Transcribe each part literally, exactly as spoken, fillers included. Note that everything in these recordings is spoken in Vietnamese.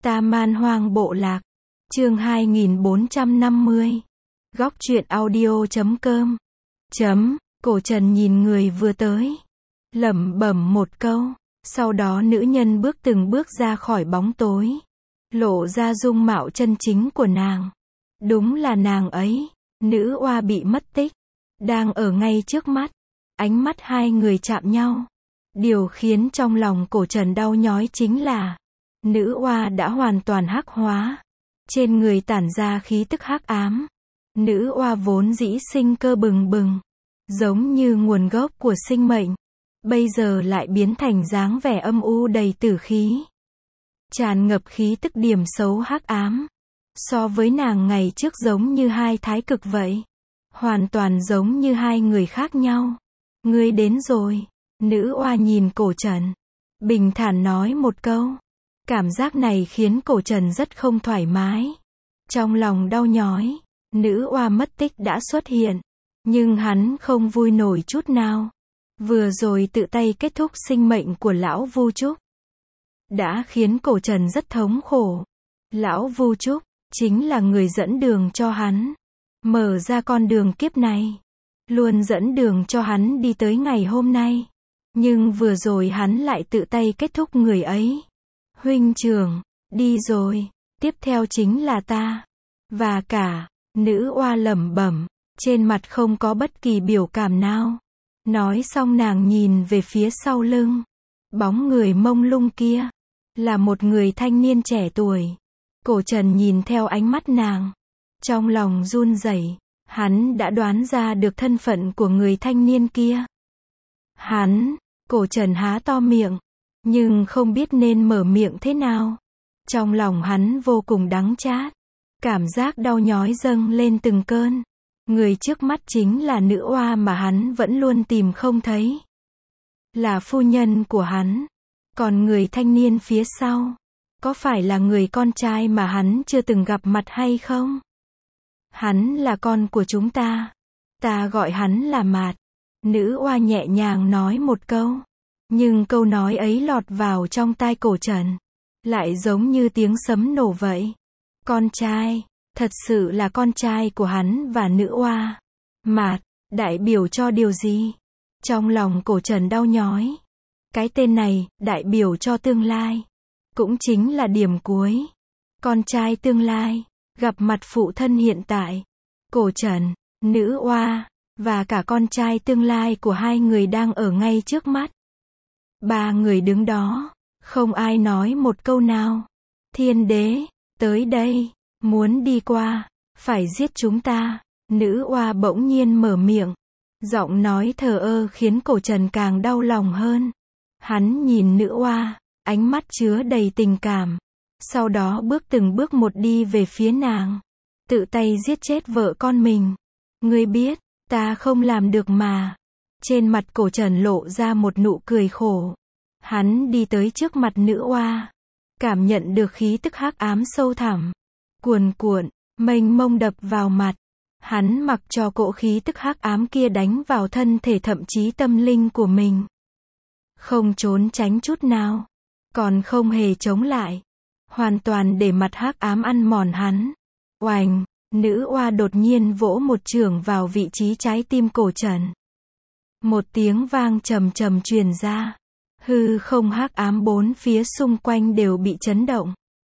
Ta Man Hoang Bộ Lạc. Chương hai nghìn bốn trăm năm mươi. Góc truyện audio chấm com. Chấm, Cổ Trần nhìn người vừa tới, lẩm bẩm một câu, sau đó nữ nhân bước từng bước ra khỏi bóng tối, lộ ra dung mạo chân chính của nàng. Đúng là nàng ấy, nữ oa bị mất tích, đang ở ngay trước mắt. Ánh mắt hai người chạm nhau. Điều khiến trong lòng Cổ Trần đau nhói chính là, nữ oa đã hoàn toàn hắc hóa, trên người tản ra khí tức hắc ám. Nữ oa vốn dĩ sinh cơ bừng bừng, giống như nguồn gốc của sinh mệnh, bây giờ lại biến thành dáng vẻ âm u đầy tử khí, tràn ngập khí tức điểm xấu hắc ám. So với nàng ngày trước giống như hai thái cực vậy, hoàn toàn giống như hai người khác nhau. Ngươi đến rồi. Nữ oa nhìn Cổ Trần, bình thản nói một câu. Cảm giác này khiến Cổ Trần rất không thoải mái, trong lòng đau nhói. Nữ oa mất tích đã xuất hiện, nhưng hắn không vui nổi chút nào. Vừa rồi tự tay kết thúc sinh mệnh của lão Vu Trúc, đã khiến Cổ Trần rất thống khổ. Lão Vu Trúc chính là người dẫn đường cho hắn, mở ra con đường kiếp này, luôn dẫn đường cho hắn đi tới ngày hôm nay. Nhưng vừa rồi hắn lại tự tay kết thúc người ấy. Huynh trưởng, đi rồi, tiếp theo chính là ta. Và cả, nữ oa lẩm bẩm, trên mặt không có bất kỳ biểu cảm nào. Nói xong nàng nhìn về phía sau lưng. Bóng người mông lung kia, là một người thanh niên trẻ tuổi. Cổ Trần nhìn theo ánh mắt nàng, trong lòng run rẩy. Hắn đã đoán ra được thân phận của người thanh niên kia. Hắn, Cổ Trần há to miệng, nhưng không biết nên mở miệng thế nào. Trong lòng hắn vô cùng đắng chát, cảm giác đau nhói dâng lên từng cơn. Người trước mắt chính là nữ oa mà hắn vẫn luôn tìm không thấy, là phu nhân của hắn. Còn người thanh niên phía sau, có phải là người con trai mà hắn chưa từng gặp mặt hay không? Hắn là con của chúng ta. Ta gọi hắn là Mạt. Nữ oa nhẹ nhàng nói một câu, nhưng câu nói ấy lọt vào trong tai Cổ Trần, lại giống như tiếng sấm nổ vậy. Con trai, thật sự là con trai của hắn và nữ oa. Mạt, đại biểu cho điều gì? Trong lòng Cổ Trần đau nhói. Cái tên này, đại biểu cho tương lai, cũng chính là điểm cuối. Con trai tương lai, gặp mặt phụ thân hiện tại. Cổ Trần, nữ oa, và cả con trai tương lai của hai người đang ở ngay trước mắt. Ba người đứng đó, không ai nói một câu nào. Thiên đế, tới đây, muốn đi qua, phải giết chúng ta. Nữ oa bỗng nhiên mở miệng, giọng nói thờ ơ khiến Cổ Trần càng đau lòng hơn. Hắn nhìn nữ oa, ánh mắt chứa đầy tình cảm, sau đó bước từng bước một đi về phía nàng, tự tay giết chết vợ con mình. Ngươi biết, ta không làm được mà. Trên mặt Cổ Trần lộ ra một nụ cười khổ. Hắn đi tới trước mặt nữ oa, cảm nhận được khí tức hắc ám sâu thẳm, cuồn cuộn, mênh mông đập vào mặt. Hắn mặc cho cỗ khí tức hắc ám kia đánh vào thân thể thậm chí tâm linh của mình. Không trốn tránh chút nào, còn không hề chống lại, hoàn toàn để mặt hắc ám ăn mòn hắn. Oành, nữ oa đột nhiên vỗ một chưởng vào vị trí trái tim Cổ Trần. Một tiếng vang trầm trầm truyền ra, hư không hắc ám bốn phía xung quanh đều bị chấn động,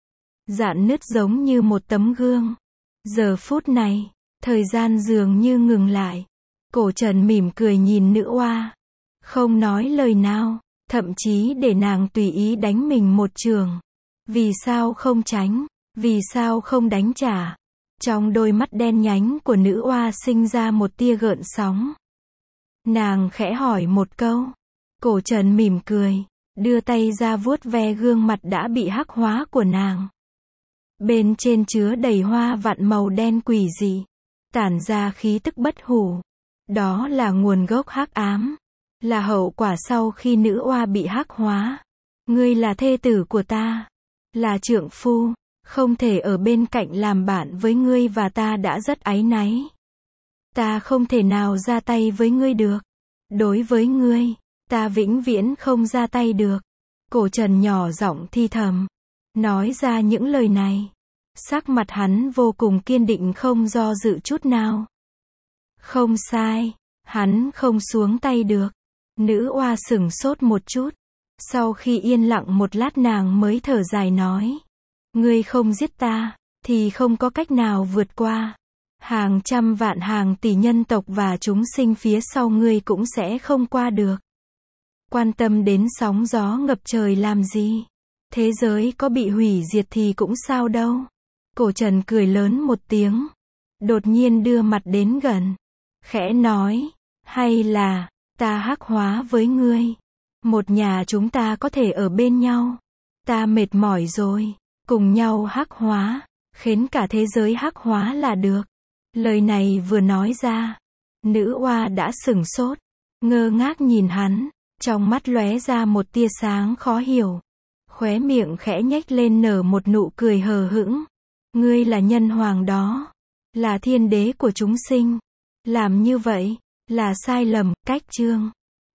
rạn nứt giống như một tấm gương. Giờ phút này, thời gian dường như ngừng lại. Cổ Trần mỉm cười nhìn nữ oa, không nói lời nào, thậm chí để nàng tùy ý đánh mình một chưởng. Vì sao không tránh? Vì sao không đánh trả? Trong đôi mắt đen nhánh của nữ oa sinh ra một tia gợn sóng. Nàng khẽ hỏi một câu. Cổ Trần mỉm cười, đưa tay ra vuốt ve gương mặt đã bị hắc hóa của nàng. Bên trên chứa đầy hoa vạn màu đen quỷ dị, tản ra khí tức bất hủ. Đó là nguồn gốc hắc ám, là hậu quả sau khi nữ oa bị hắc hóa. Ngươi là thê tử của ta, là trượng phu, không thể ở bên cạnh làm bạn với ngươi và ta đã rất áy náy. Ta không thể nào ra tay với ngươi được. Đối với ngươi, ta vĩnh viễn không ra tay được. Cổ Trần nhỏ giọng thi thầm. nói ra những lời này. Sắc mặt hắn vô cùng kiên định, không do dự chút nào. Không sai, hắn không xuống tay được. Nữ oa sửng sốt một chút. Sau khi yên lặng một lát nàng mới thở dài nói. Ngươi không giết ta, thì không có cách nào vượt qua. Hàng trăm vạn hàng tỷ nhân tộc và chúng sinh phía sau ngươi cũng sẽ không qua được. Quan tâm đến sóng gió ngập trời làm gì? Thế giới có bị hủy diệt thì cũng sao đâu. Cổ Trần cười lớn một tiếng. Đột nhiên đưa mặt đến gần. Khẽ nói. Hay là, ta hắc hóa với ngươi. Một nhà chúng ta có thể ở bên nhau. Ta mệt mỏi rồi. Cùng nhau hắc hóa. Khiến cả thế giới hắc hóa là được. Lời này vừa nói ra. Nữ oa đã sửng sốt. Ngơ ngác nhìn hắn. Trong mắt lóe ra một tia sáng khó hiểu. Khóe miệng khẽ nhếch lên nở một nụ cười hờ hững. Ngươi là nhân hoàng đó. Là thiên đế của chúng sinh. Làm như vậy, là sai lầm, cách chương.